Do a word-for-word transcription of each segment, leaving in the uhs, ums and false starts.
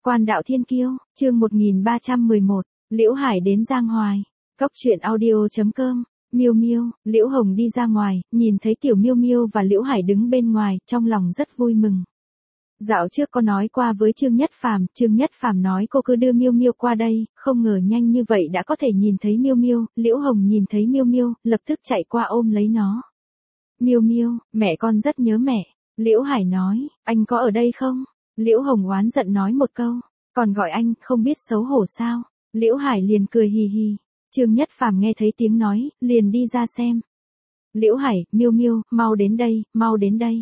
Quan đạo thiên kiêu, chương một nghìn ba trăm mười một, Liễu Hải đến Giang Hoài. Cốc truyện audio chấm com. Miêu Miêu, Liễu Hồng đi ra ngoài, nhìn thấy Tiểu Miêu Miêu và Liễu Hải đứng bên ngoài, trong lòng rất vui mừng. Dạo trước có nói qua với Trương Nhất Phàm, Trương Nhất Phàm nói cô cứ đưa Miêu Miêu qua đây, không ngờ nhanh như vậy đã có thể nhìn thấy Miêu Miêu. Liễu Hồng nhìn thấy Miêu Miêu, lập tức chạy qua ôm lấy nó. Miêu Miêu, mẹ con rất nhớ mẹ. Liễu Hải nói, anh có ở đây không? Liễu Hồng oán giận nói một câu, còn gọi anh, không biết xấu hổ sao? Liễu Hải liền cười hì hì. Trương Nhất Phàm nghe thấy tiếng nói, liền đi ra xem. Liễu Hải, Miêu Miêu, mau đến đây, mau đến đây.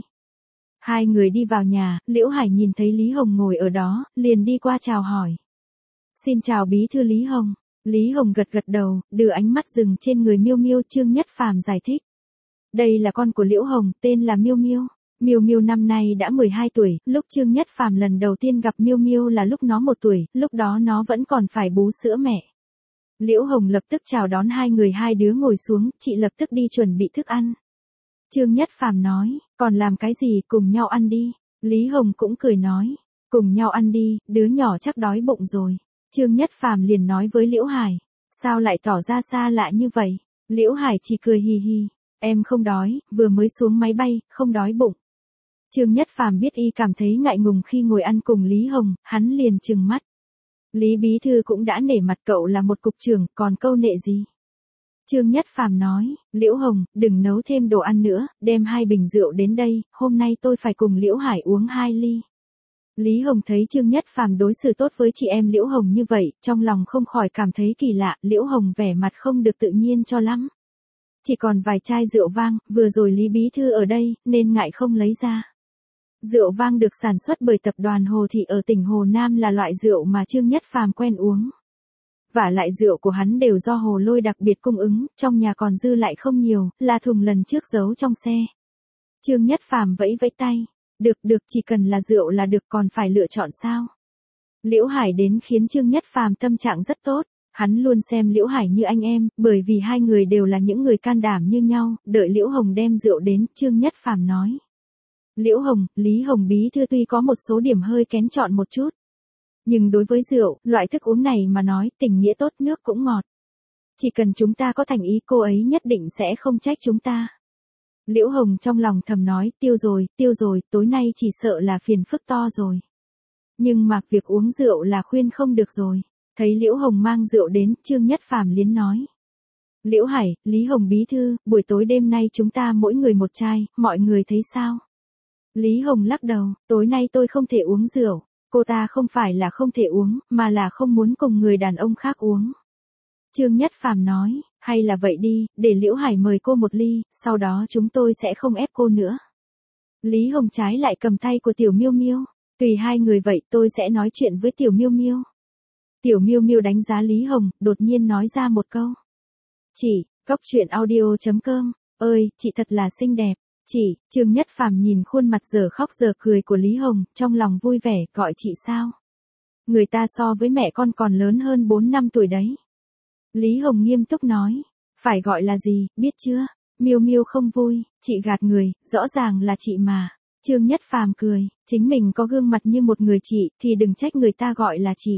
Hai người đi vào nhà, Liễu Hải nhìn thấy Lý Hồng ngồi ở đó, liền đi qua chào hỏi. Xin chào bí thư Lý Hồng. Lý Hồng gật gật đầu, đưa ánh mắt dừng trên người Miêu Miêu. Trương Nhất Phàm giải thích. Đây là con của Liễu Hồng, tên là Miêu Miêu. Miêu Miêu năm nay đã mười hai tuổi, lúc Trương Nhất Phàm lần đầu tiên gặp Miêu Miêu là lúc nó một tuổi, lúc đó nó vẫn còn phải bú sữa mẹ. Liễu Hồng lập tức chào đón hai người, hai đứa ngồi xuống, chị lập tức đi chuẩn bị thức ăn. Trương Nhất Phàm nói, còn làm cái gì, cùng nhau ăn đi. Lý Hồng cũng cười nói, cùng nhau ăn đi, đứa nhỏ chắc đói bụng rồi. Trương Nhất Phàm liền nói với Liễu Hải, sao lại tỏ ra xa lạ như vậy? Liễu Hải chỉ cười hì hì, em không đói, vừa mới xuống máy bay, không đói bụng. Trương Nhất Phàm biết y cảm thấy ngại ngùng khi ngồi ăn cùng Lý Hồng, hắn liền trừng mắt. Lý bí thư cũng đã nể mặt cậu là một cục trưởng, còn câu nệ gì? Trương Nhất Phàm nói, Liễu Hồng, đừng nấu thêm đồ ăn nữa, đem hai bình rượu đến đây, hôm nay tôi phải cùng Liễu Hải uống hai ly. Lý Hồng thấy Trương Nhất Phàm đối xử tốt với chị em Liễu Hồng như vậy, trong lòng không khỏi cảm thấy kỳ lạ, Liễu Hồng vẻ mặt không được tự nhiên cho lắm. Chỉ còn vài chai rượu vang, vừa rồi Lý bí thư ở đây, nên ngại không lấy ra. Rượu vang được sản xuất bởi tập đoàn Hồ Thị ở tỉnh Hồ Nam là loại rượu mà Trương Nhất Phàm quen uống. Và lại rượu của hắn đều do Hồ Lôi đặc biệt cung ứng, trong nhà còn dư lại không nhiều, là thùng lần trước giấu trong xe. Trương Nhất Phàm vẫy vẫy tay, được được, chỉ cần là rượu là được, còn phải lựa chọn sao? Liễu Hải đến khiến Trương Nhất Phàm tâm trạng rất tốt, hắn luôn xem Liễu Hải như anh em, bởi vì hai người đều là những người can đảm như nhau. Đợi Liễu Hồng đem rượu đến, Trương Nhất Phàm nói. Liễu Hồng, Lý Hồng bí thư tuy có một số điểm hơi kén chọn một chút. Nhưng đối với rượu, loại thức uống này mà nói, tình nghĩa tốt, nước cũng ngọt. Chỉ cần chúng ta có thành ý, cô ấy nhất định sẽ không trách chúng ta. Liễu Hồng trong lòng thầm nói, tiêu rồi, tiêu rồi, tối nay chỉ sợ là phiền phức to rồi. Nhưng mà việc uống rượu là khuyên không được rồi. Thấy Liễu Hồng mang rượu đến, Trương Nhất Phàm liến nói. Liễu Hải, Lý Hồng bí thư, buổi tối đêm nay chúng ta mỗi người một chai, mọi người thấy sao? Lý Hồng lắc đầu, tối nay tôi không thể uống rượu. Cô ta không phải là không thể uống, mà là không muốn cùng người đàn ông khác uống. Trương Nhất Phàm nói, hay là vậy đi, để Liễu Hải mời cô một ly, sau đó chúng tôi sẽ không ép cô nữa. Lý Hồng trái lại cầm tay của Tiểu Miêu Miêu, tùy hai người vậy, tôi sẽ nói chuyện với Tiểu Miêu Miêu. Tiểu Miêu Miêu đánh giá Lý Hồng, đột nhiên nói ra một câu. Chị, cốc truyện audio chấm com, ơi, chị thật là xinh đẹp. Chị, Trương Nhất Phàm nhìn khuôn mặt giờ khóc giờ cười của Lý Hồng, trong lòng vui vẻ, gọi chị sao? Người ta so với mẹ con còn lớn hơn bốn năm tuổi đấy. Lý Hồng nghiêm túc nói, phải gọi là gì, biết chưa? Miêu Miêu không vui, chị gạt người, rõ ràng là chị mà. Trương Nhất Phàm cười, chính mình có gương mặt như một người chị, thì đừng trách người ta gọi là chị.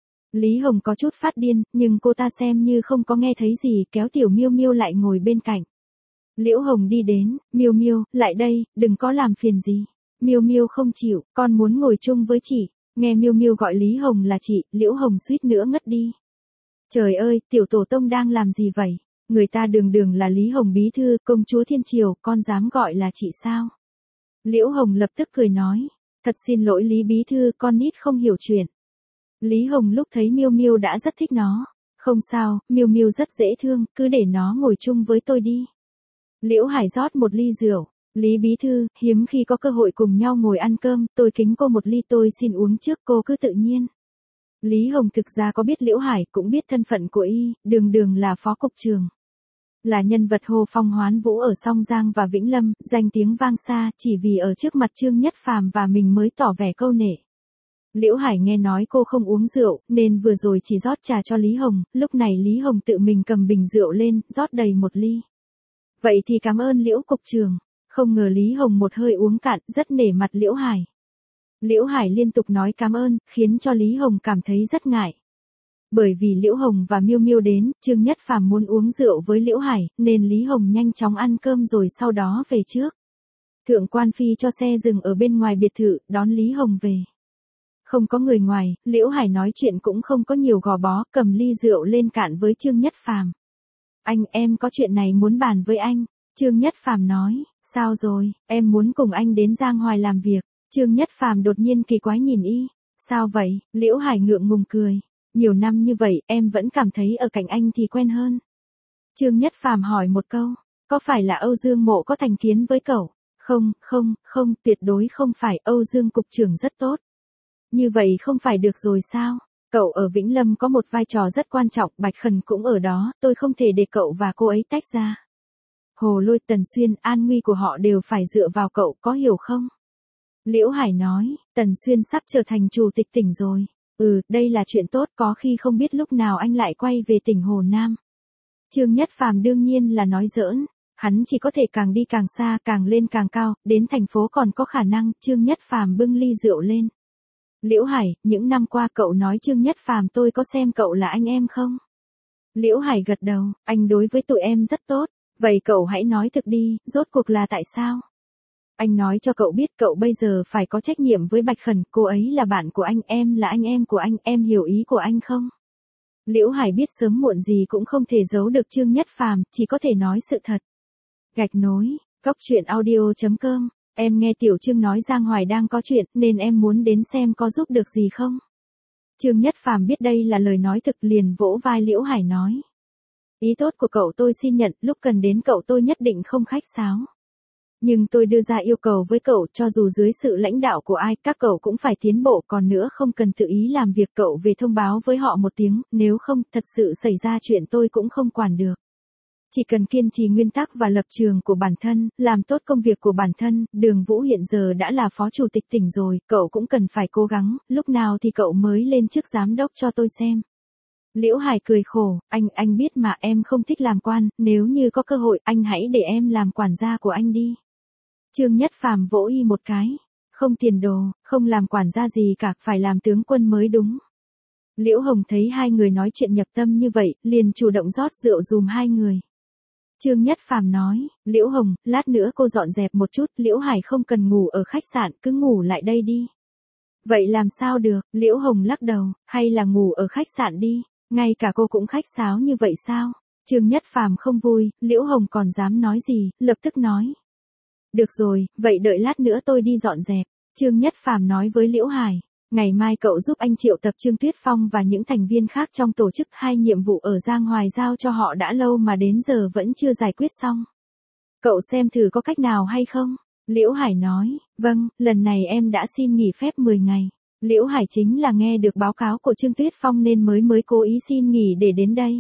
Lý Hồng có chút phát điên, nhưng cô ta xem như không có nghe thấy gì, kéo Tiểu Miêu Miêu lại ngồi bên cạnh. Liễu Hồng đi đến, Miêu Miêu, lại đây, đừng có làm phiền gì. Miêu Miêu không chịu, con muốn ngồi chung với chị. Nghe Miêu Miêu gọi Lý Hồng là chị, Liễu Hồng suýt nữa ngất đi. Trời ơi, tiểu tổ tông đang làm gì vậy? Người ta đường đường là Lý Hồng bí thư, công chúa thiên triều, con dám gọi là chị sao? Liễu Hồng lập tức cười nói, thật xin lỗi Lý bí thư, con nít không hiểu chuyện. Lý Hồng lúc thấy Miêu Miêu đã rất thích nó. Không sao, Miêu Miêu rất dễ thương, cứ để nó ngồi chung với tôi đi. Liễu Hải rót một ly rượu, Lý bí thư, hiếm khi có cơ hội cùng nhau ngồi ăn cơm, tôi kính cô một ly, tôi xin uống trước, cô cứ tự nhiên. Lý Hồng thực ra có biết Liễu Hải, cũng biết thân phận của y, đường đường là phó cục trưởng. Là nhân vật Hồ Phong Hoán Vũ ở Song Giang và Vĩnh Lâm, danh tiếng vang xa, chỉ vì ở trước mặt Trương Nhất Phàm và mình mới tỏ vẻ câu nệ. Liễu Hải nghe nói cô không uống rượu, nên vừa rồi chỉ rót trà cho Lý Hồng, lúc này Lý Hồng tự mình cầm bình rượu lên, rót đầy một ly. Vậy thì cảm ơn Liễu cục trưởng. Không ngờ Lý Hồng một hơi uống cạn, rất nể mặt Liễu Hải. Liễu Hải liên tục nói cảm ơn, khiến cho Lý Hồng cảm thấy rất ngại. Bởi vì Liễu Hồng và Miêu Miêu đến, Trương Nhất Phàm muốn uống rượu với Liễu Hải, nên Lý Hồng nhanh chóng ăn cơm rồi sau đó về trước. Thượng quan Phi cho xe dừng ở bên ngoài biệt thự, đón Lý Hồng về. Không có người ngoài, Liễu Hải nói chuyện cũng không có nhiều gò bó, cầm ly rượu lên cạn với Trương Nhất Phàm. Anh, em có chuyện này muốn bàn với anh. Trương Nhất Phàm nói, sao rồi, em muốn cùng anh đến Giang Hoài làm việc. Trương Nhất Phàm đột nhiên kỳ quái nhìn y. Sao vậy? Liễu Hải ngượng ngùng cười. Nhiều năm như vậy, em vẫn cảm thấy ở cạnh anh thì quen hơn. Trương Nhất Phàm hỏi một câu, có phải là Âu Dương Mộ có thành kiến với cậu? Không, không, không, tuyệt đối không phải, Âu Dương cục trưởng rất tốt. Như vậy không phải được rồi sao? Cậu ở Vĩnh Lâm có một vai trò rất quan trọng, Bạch Khẩn cũng ở đó, tôi không thể để cậu và cô ấy tách ra. Hồ Lôi, Tần Xuyên, an nguy của họ đều phải dựa vào cậu, có hiểu không? Liễu Hải nói, Tần Xuyên sắp trở thành chủ tịch tỉnh rồi. Ừ, đây là chuyện tốt, có khi không biết lúc nào anh lại quay về tỉnh Hồ Nam. Trương Nhất Phàm đương nhiên là nói giỡn, hắn chỉ có thể càng đi càng xa, càng lên càng cao, đến thành phố còn có khả năng. Trương Nhất Phàm bưng ly rượu lên. Liễu Hải, những năm qua cậu nói Trương Nhất Phàm tôi có xem cậu là anh em không? Liễu Hải gật đầu, anh đối với tụi em rất tốt, vậy cậu hãy nói thực đi, rốt cuộc là tại sao? Anh nói cho cậu biết cậu bây giờ phải có trách nhiệm với Bạch Khẩn, cô ấy là bạn của anh, em là anh em của anh, em hiểu ý của anh không? Liễu Hải biết sớm muộn gì cũng không thể giấu được Trương Nhất Phàm, chỉ có thể nói sự thật. Gạch nối, cóc truyện audio chấm com, em nghe Tiểu Trương nói Giang Hoài đang có chuyện, nên em muốn đến xem có giúp được gì không? Trương Nhất Phàm biết đây là lời nói thực liền vỗ vai Liễu Hải nói. Ý tốt của cậu tôi xin nhận, lúc cần đến cậu tôi nhất định không khách sáo. Nhưng tôi đưa ra yêu cầu với cậu, cho dù dưới sự lãnh đạo của ai, các cậu cũng phải tiến bộ, còn nữa không cần tự ý làm việc, cậu về thông báo với họ một tiếng, nếu không, thật sự xảy ra chuyện tôi cũng không quản được. Chỉ cần kiên trì nguyên tắc và lập trường của bản thân, làm tốt công việc của bản thân, Đường Vũ hiện giờ đã là phó chủ tịch tỉnh rồi, cậu cũng cần phải cố gắng, lúc nào thì cậu mới lên chức giám đốc cho tôi xem. Liễu Hải cười khổ, anh, anh biết mà em không thích làm quan, nếu như có cơ hội, anh hãy để em làm quản gia của anh đi. Trương Nhất Phàm vỗ y một cái, không tiền đồ, không làm quản gia gì cả, phải làm tướng quân mới đúng. Liễu Hồng thấy hai người nói chuyện nhập tâm như vậy, liền chủ động rót rượu dùm hai người. Trương Nhất Phàm nói, Liễu Hồng, lát nữa cô dọn dẹp một chút, Liễu Hải không cần ngủ ở khách sạn, cứ ngủ lại đây đi. Vậy làm sao được, Liễu Hồng lắc đầu, hay là ngủ ở khách sạn đi, ngay cả cô cũng khách sáo như vậy sao? Trương Nhất Phàm không vui, Liễu Hồng còn dám nói gì, lập tức nói. Được rồi, vậy đợi lát nữa tôi đi dọn dẹp. Trương Nhất Phàm nói với Liễu Hải, ngày mai cậu giúp anh triệu tập Trương Tuyết Phong và những thành viên khác trong tổ chức, hai nhiệm vụ ở Giang Hoài giao cho họ đã lâu mà đến giờ vẫn chưa giải quyết xong. Cậu xem thử có cách nào hay không? Liễu Hải nói, vâng, lần này em đã xin nghỉ phép mười ngày. Liễu Hải chính là nghe được báo cáo của Trương Tuyết Phong nên mới mới cố ý xin nghỉ để đến đây.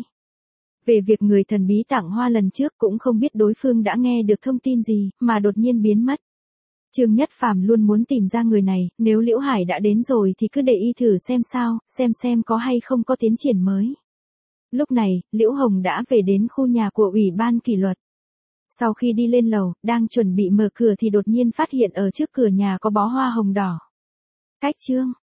Về việc người thần bí tặng hoa lần trước cũng không biết đối phương đã nghe được thông tin gì, mà đột nhiên biến mất. Trương Nhất Phàm luôn muốn tìm ra người này, nếu Liễu Hải đã đến rồi thì cứ để y thử xem sao, xem xem có hay không có tiến triển mới. Lúc này, Liễu Hồng đã về đến khu nhà của Ủy ban kỷ luật. Sau khi đi lên lầu, đang chuẩn bị mở cửa thì đột nhiên phát hiện ở trước cửa nhà có bó hoa hồng đỏ. Cách chương